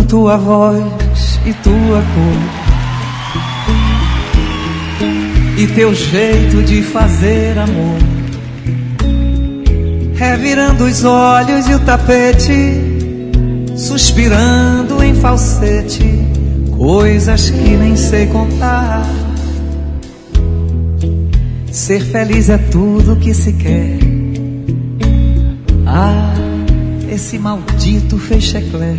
tua voz e tua cor, e teu jeito de fazer amor, revirando os olhos e o tapete, suspirando em falsete, coisas que nem sei contar. Ser feliz é tudo que se quer. Ah, esse maldito fecheclé.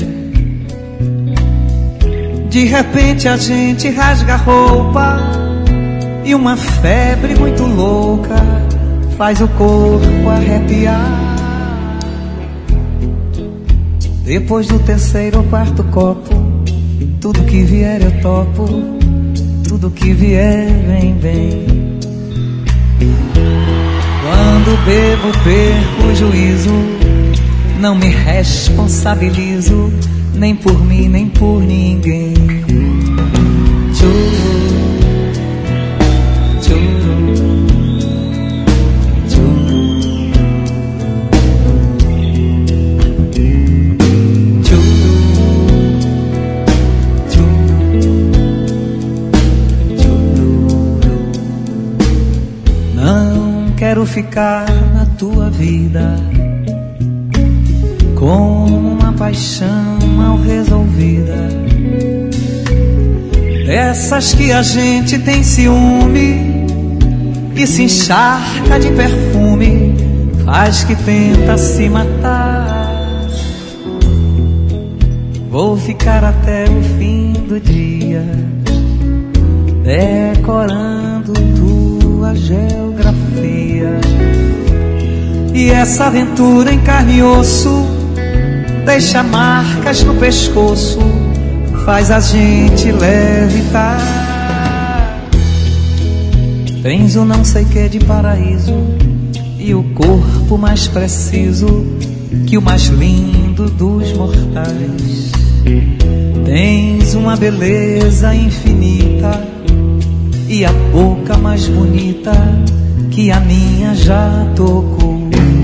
De repente a gente rasga a roupa e uma febre muito louca faz o corpo arrepiar. Depois do terceiro ou quarto copo, tudo que vier eu topo, tudo que vier vem bem. Quando bebo perco o juízo, não me responsabilizo, nem por mim, nem por ninguém. Não quero ficar na tua vida com uma paixão mal resolvida, dessas que a gente tem ciúme e se encharca de perfume, faz que tenta se matar. Vou ficar até o fim do dia decorando tua geografia, e essa aventura em carne e osso deixa marcas no pescoço, faz a gente levitar. Tens o não sei que de paraíso e o corpo mais preciso que o mais lindo dos mortais. Tens uma beleza infinita e a boca mais bonita que a minha já tocou.